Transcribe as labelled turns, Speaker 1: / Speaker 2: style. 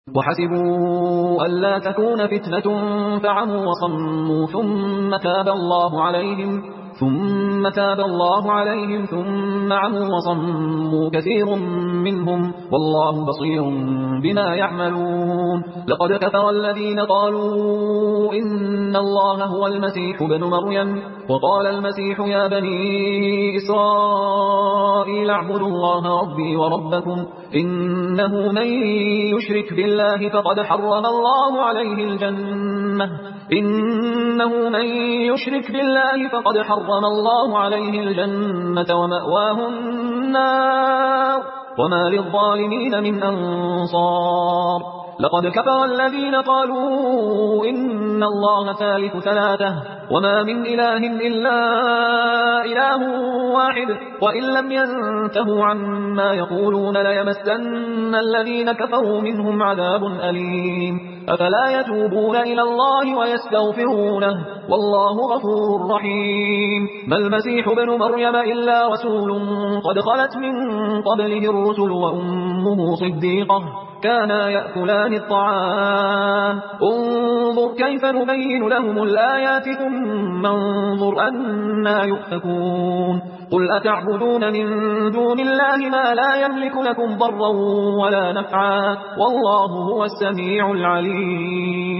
Speaker 1: وحسبوا ألا تكون فتنة فعموا وصموا ثم تاب الله عليهم ثم عموا وصموا كثير منهم والله بصير بما يعملون. لقد كفر الذين قالوا إن الله هو المسيح ابن مريم وقال المسيح يا بني إسرائيل اعبدوا الله ربي وربكم إنه من يشرك بالله فقد حرم الله عليه الجنة ومأواه النار وما للظالمين من أنصار. لقد كفر الذين قالوا إن الله ثالث ثلاثة وما من إله إلا إله واحد وإن لم ينتهوا عما يقولون ليمسن الذين كفروا منهم عذاب أليم. أفلا يتوبون إلى الله ويستغفرونه والله غفور رحيم. ما المسيح ابن مريم إلا رسول قد خلت من قبله الرسل وأمه صديقة كانا يأكلان الطعام انظر كيف نبين لهم الآيات ثم انظر أنا يؤفكون. قل أتعبدون من دون الله ما لا يملك لكم ضرا ولا نفعا والله هو السميع العليم.